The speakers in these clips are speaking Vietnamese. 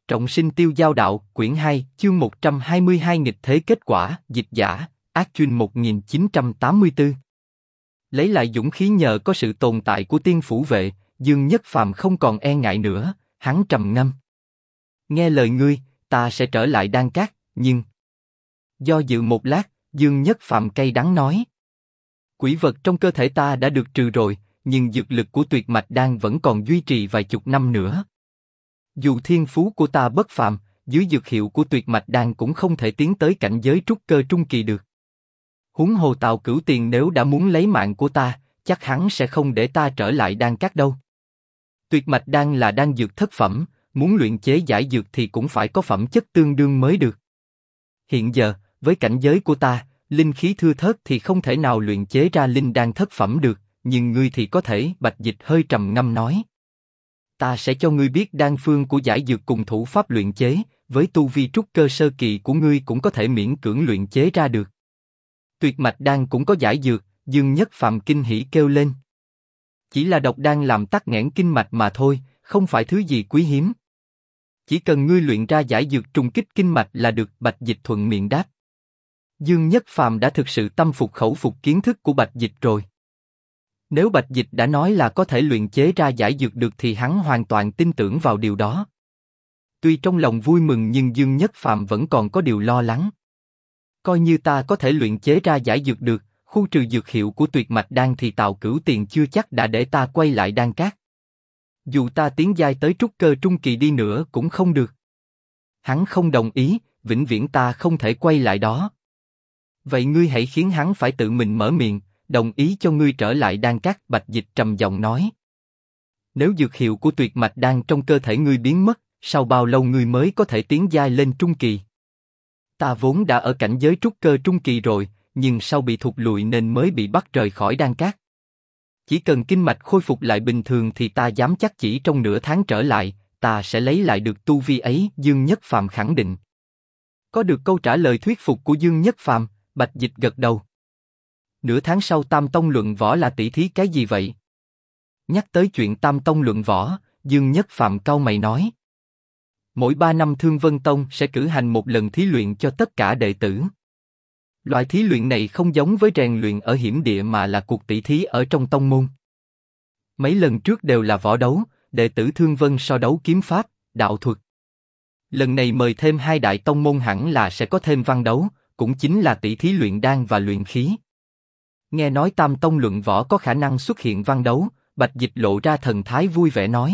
Trọng sinh tiêu giao đạo, quyển 2, chương 122 nghịch thế kết quả, dịch giả, Ác Chuyên 1984. Lấy lại dũng khí nhờ có sự tồn tại của tiên phủ vệ, Dương Nhất Phàm không còn e ngại nữa, hắn trầm ngâm. Nghe lời ngươi, ta sẽ trở lại Đan Cát, nhưng... Do dự một lát, Dương Nhất Phàm cay đắng nói. Quỷ vật trong cơ thể ta đã được trừ rồi, nhưng dược lực của tuyệt mạch đan vẫn còn duy trì vài chục năm nữa. Dù thiên phú của ta bất phàm, dưới dược hiệu của tuyệt mạch đan cũng không thể tiến tới cảnh giới trúc cơ trung kỳ được. Huống hồ Tào Cửu Tiền nếu đã muốn lấy mạng của ta, chắc hắn sẽ không để ta trở lại Đan Cát đâu. Tuyệt mạch đan là đan dược thất phẩm, muốn luyện chế giải dược thì cũng phải có phẩm chất tương đương mới được. Hiện giờ, với cảnh giới của ta, linh khí thưa thớt thì không thể nào luyện chế ra linh đan thất phẩm được, nhưng ngươi thì có thể. Bạch Dịch hơi trầm ngâm nói. Ta sẽ cho ngươi biết đan phương của giải dược cùng thủ pháp luyện chế, với tu vi trúc cơ sơ kỳ của ngươi cũng có thể miễn cưỡng luyện chế ra được. Tuyệt mạch đan cũng có giải dược, Dương Nhất Phàm kinh hỉ kêu lên. Chỉ là độc đan làm tắc nghẽn kinh mạch mà thôi, không phải thứ gì quý hiếm. Chỉ cần ngươi luyện ra giải dược trùng kích kinh mạch là được. Bạch Dịch thuận miệng đáp. Dương Nhất Phàm đã thực sự tâm phục khẩu phục kiến thức của Bạch Dịch rồi. Nếu Bạch Dịch đã nói là có thể luyện chế ra giải dược được thì hắn hoàn toàn tin tưởng vào điều đó. Tuy trong lòng vui mừng nhưng Dương Nhất Phàm vẫn còn có điều lo lắng. Coi như ta có thể luyện chế ra giải dược được, khu trừ dược hiệu của tuyệt mạch đan thì Tào Cửu Tiền chưa chắc đã để ta quay lại Đan Cát. Dù ta tiến giai tới trúc cơ trung kỳ đi nữa cũng không được. Hắn không đồng ý, vĩnh viễn ta không thể quay lại đó. Vậy ngươi hãy khiến hắn phải tự mình mở miệng, đồng ý cho ngươi trở lại Đan Cát. Bạch Dịch trầm giọng nói. Nếu dược hiệu của tuyệt mạch đan trong cơ thể ngươi biến mất, sau bao lâu ngươi mới có thể tiến giai lên trung kỳ? Ta vốn đã ở cảnh giới trúc cơ trung kỳ rồi, nhưng sau bị thụt lùi nên mới bị bắt rời khỏi Đan Cát. Chỉ cần kinh mạch khôi phục lại bình thường thì ta dám chắc chỉ trong nửa tháng trở lại, ta sẽ lấy lại được tu vi ấy. Dương Nhất Phàm khẳng định. Có được câu trả lời thuyết phục của Dương Nhất Phàm, Bạch Dịch gật đầu. Nửa tháng sau Tam Tông luận võ là tỷ thí cái gì vậy? Nhắc tới chuyện Tam Tông luận võ, Dương Nhất Phàm cau mày nói. Mỗi 3 năm Thương Vân Tông sẽ cử hành một lần thí luyện cho tất cả đệ tử. Loại thí luyện này không giống với rèn luyện ở hiểm địa mà là cuộc tỷ thí ở trong tông môn. Mấy lần trước đều là võ đấu, đệ tử Thương Vân so đấu kiếm pháp, đạo thuật. Lần này mời thêm 2 đại tông môn hẳn là sẽ có thêm văn đấu, cũng chính là tỷ thí luyện đan và luyện khí. Nghe nói Tam Tông luận võ có khả năng xuất hiện văn đấu, Bạch Dịch lộ ra thần thái vui vẻ nói.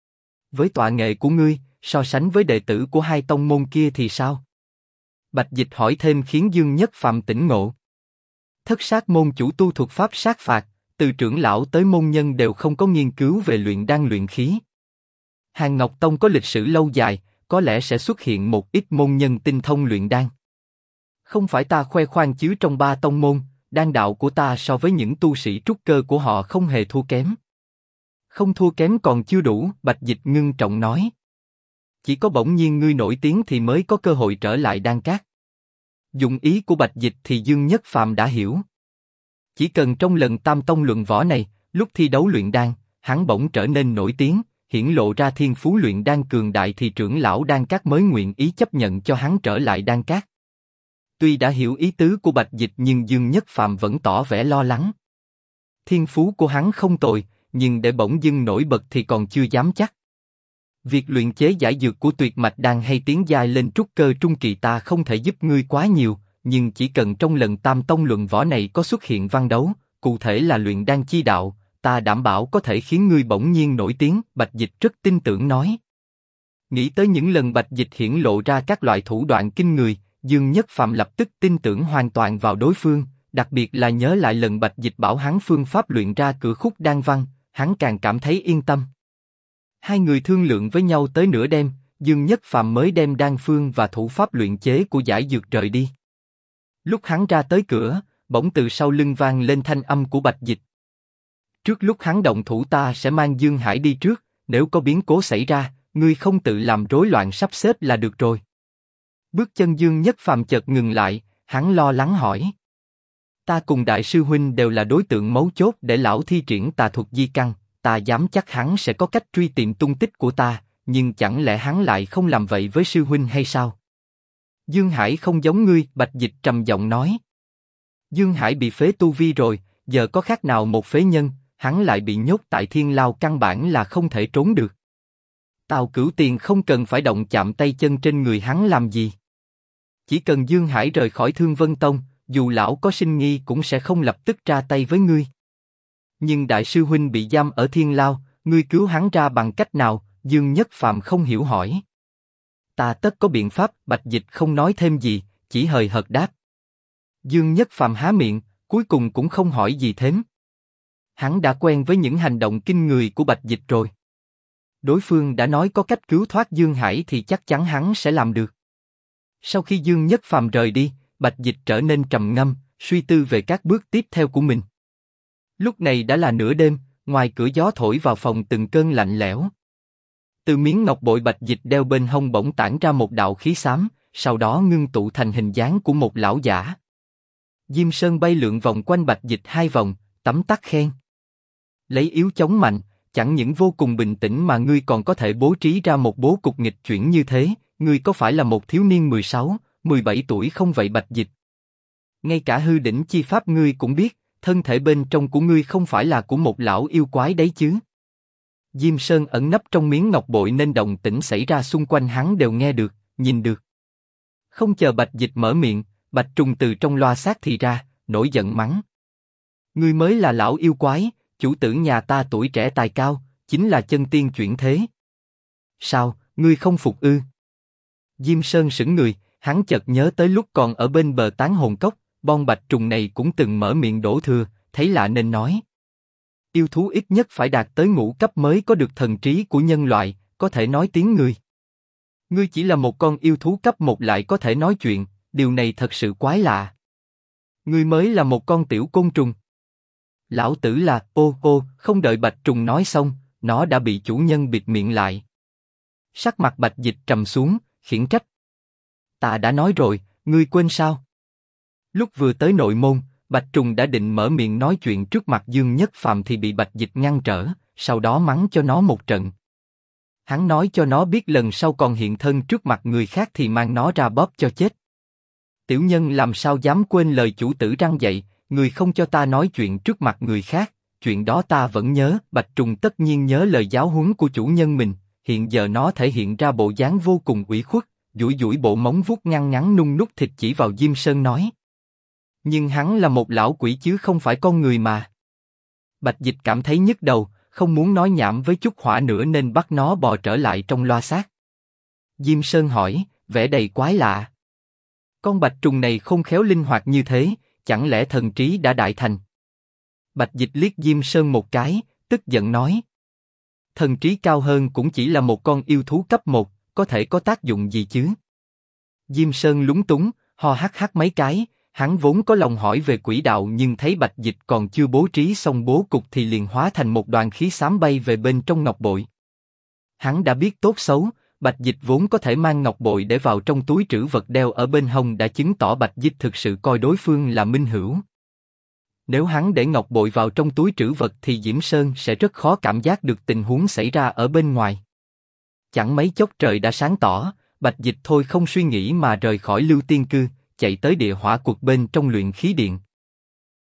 Với tọa nghệ của ngươi, so sánh với đệ tử của 2 tông môn kia thì sao? Bạch Dịch hỏi thêm khiến Dương Nhất Phàm tỉnh ngộ. Thất sát môn chủ tu thuật pháp sát phạt, từ trưởng lão tới môn nhân đều không có nghiên cứu về luyện đan luyện khí. Hàng Ngọc Tông có lịch sử lâu dài, có lẽ sẽ xuất hiện một ít môn nhân tinh thông luyện đan. Không phải ta khoe khoang chứ trong 3 tông môn, đan đạo của ta so với những tu sĩ trúc cơ của họ không hề thua kém. Không thua kém còn chưa đủ, Bạch Dịch ngưng trọng nói. Chỉ có bỗng nhiên ngươi nổi tiếng thì mới có cơ hội trở lại Đan Cát. Dụng ý của Bạch Dịch thì Dương Nhất Phàm đã hiểu. Chỉ cần trong lần Tam Tông luận võ này, lúc thi đấu luyện đan, hắn bỗng trở nên nổi tiếng, hiển lộ ra thiên phú luyện đan cường đại thì trưởng lão Đan Cát mới nguyện ý chấp nhận cho hắn trở lại Đan Cát. Tuy đã hiểu ý tứ của Bạch Dịch nhưng Dương Nhất Phàm vẫn tỏ vẻ lo lắng. Thiên phú của hắn không tồi, nhưng để bỗng dưng nổi bật thì còn chưa dám chắc. Việc luyện chế giải dược của tuyệt mạch đan hay tiến giai lên trúc cơ trung kỳ ta không thể giúp ngươi quá nhiều, nhưng chỉ cần trong lần Tam Tông luận võ này có xuất hiện văn đấu, cụ thể là luyện đan chi đạo, ta đảm bảo có thể khiến ngươi bỗng nhiên nổi tiếng. Bạch Dịch rất tin tưởng nói. Nghĩ tới những lần Bạch Dịch hiển lộ ra các loại thủ đoạn kinh người, Dương Nhất Phàm lập tức tin tưởng hoàn toàn vào đối phương, đặc biệt là nhớ lại lần Bạch Dịch bảo hắn phương pháp luyện ra cửu khúc đan văn, hắn càng cảm thấy yên tâm. Hai người thương lượng với nhau tới nửa đêm, Dương Nhất Phàm mới đem đan phương và thủ pháp luyện chế của giải dược rời đi. Lúc hắn ra tới cửa, bỗng từ sau lưng vang lên thanh âm của Bạch Dịch. Trước lúc hắn động thủ ta sẽ mang Dương Hải đi trước, nếu có biến cố xảy ra, ngươi không tự làm rối loạn sắp xếp là được rồi. Bước chân Dương Nhất Phàm chợt ngừng lại, hắn lo lắng hỏi. Ta cùng đại sư huynh đều là đối tượng mấu chốt để lão thi triển tà thuật di căn, ta dám chắc hắn sẽ có cách truy tìm tung tích của ta, nhưng chẳng lẽ hắn lại không làm vậy với sư huynh hay sao? Dương Hải không giống ngươi, Bạch Dịch trầm giọng nói. Dương Hải bị phế tu vi rồi, giờ có khác nào một phế nhân, hắn lại bị nhốt tại Thiên Lao, căn bản là không thể trốn được. Tào Cửu Tiền không cần phải động chạm tay chân trên người hắn làm gì. Chỉ cần Dương Hải rời khỏi Thương Vân Tông, dù lão có sinh nghi cũng sẽ không lập tức ra tay với ngươi. Nhưng đại sư huynh bị giam ở Thiên Lao, ngươi cứu hắn ra bằng cách nào? Dương Nhất Phàm không hiểu hỏi. Ta tất có biện pháp. Bạch Dịch không nói thêm gì, chỉ hời hợt đáp. Dương Nhất Phàm há miệng, cuối cùng cũng không hỏi gì thêm. Hắn đã quen với những hành động kinh người của Bạch Dịch rồi. Đối phương đã nói có cách cứu thoát Dương Hải thì chắc chắn hắn sẽ làm được. Sau khi Dương Nhất Phàm rời đi, Bạch Dịch trở nên trầm ngâm, suy tư về các bước tiếp theo của mình. Lúc này đã là nửa đêm, ngoài cửa gió thổi vào phòng từng cơn lạnh lẽo. Từ miếng ngọc bội Bạch Dịch đeo bên hông bỗng tản ra một đạo khí xám, sau đó ngưng tụ thành hình dáng của một lão giả. Diêm Sơn bay lượn vòng quanh Bạch Dịch 2 vòng, tấm tắc khen. Lấy yếu chống mạnh, chẳng những vô cùng bình tĩnh mà ngươi còn có thể bố trí ra một bố cục nghịch chuyển như thế, ngươi có phải là một thiếu niên 16, 17 tuổi không vậy Bạch Dịch? Ngay cả hư đỉnh chi pháp ngươi cũng biết, thân thể bên trong của ngươi không phải là của một lão yêu quái đấy chứ? Diêm Sơn ẩn nấp trong miếng ngọc bội nên động tĩnh xảy ra xung quanh hắn đều nghe được, nhìn được. Không chờ Bạch Dịch mở miệng, Bạch Trùng từ trong loa sát thì ra, nổi giận mắng. Ngươi mới là lão yêu quái, chủ tử nhà ta tuổi trẻ tài cao, chính là chân tiên chuyển thế. Sao, ngươi không phục ư? Diêm Sơn sững người, hắn chợt nhớ tới lúc còn ở bên bờ Tán Hồn Cốc, Bon Bạch Trùng này cũng từng mở miệng đổ thừa, thấy lạ nên nói. Yêu thú ít nhất phải đạt tới ngũ cấp mới có được thần trí của nhân loại, có thể nói tiếng người. Ngươi chỉ là một con yêu thú cấp 1 lại có thể nói chuyện, điều này thật sự quái lạ. Ngươi mới là một con tiểu côn trùng. Lão tử là, không đợi Bạch Trùng nói xong, nó đã bị chủ nhân bịt miệng lại. Sắc mặt Bạch Dịch trầm xuống, khiển trách. Ta đã nói rồi, ngươi quên sao? Lúc vừa tới nội môn, Bạch Trùng đã định mở miệng nói chuyện trước mặt Dương Nhất Phàm thì bị Bạch Dịch ngăn trở, sau đó mắng cho nó một trận. Hắn nói cho nó biết lần sau còn hiện thân trước mặt người khác thì mang nó ra bóp cho chết. Tiểu nhân làm sao dám quên lời chủ tử răn dạy, người không cho ta nói chuyện trước mặt người khác, chuyện đó ta vẫn nhớ. Bạch Trùng tất nhiên nhớ lời giáo huấn của chủ nhân mình, hiện giờ nó thể hiện ra bộ dáng vô cùng ủy khuất, duỗi duỗi bộ móng vuốt ngăn ngắn nung nút thịt chỉ vào Diêm Sơn nói. Nhưng hắn là một lão quỷ chứ không phải con người mà. Bạch Dịch cảm thấy nhức đầu, không muốn nói nhảm với chút hỏa nữa nên bắt nó bò trở lại trong loa sát. Diêm Sơn hỏi, vẻ đầy quái lạ. Con Bạch Trùng này không khéo linh hoạt như thế, chẳng lẽ thần trí đã đại thành? Bạch Dịch liếc Diêm Sơn một cái, tức giận nói. Thần trí cao hơn cũng chỉ là một con yêu thú cấp 1, có thể có tác dụng gì chứ? Diêm Sơn lúng túng, ho hắt hắt mấy cái, hắn vốn có lòng hỏi về quỷ đạo nhưng thấy Bạch Dịch còn chưa bố trí xong bố cục thì liền hóa thành một đoàn khí xám bay về bên trong ngọc bội. Hắn đã biết tốt xấu, Bạch Dịch vốn có thể mang ngọc bội để vào trong túi trữ vật đeo ở bên hông đã chứng tỏ Bạch Dịch thực sự coi đối phương là minh hữu. Nếu hắn để ngọc bội vào trong túi trữ vật thì Diễm Sơn sẽ rất khó cảm giác được tình huống xảy ra ở bên ngoài. Chẳng mấy chốc trời đã sáng tỏ, Bạch Dịch thôi không suy nghĩ mà rời khỏi Lưu Tiên Cư, chạy tới địa hỏa cuộc bên trong luyện khí điện.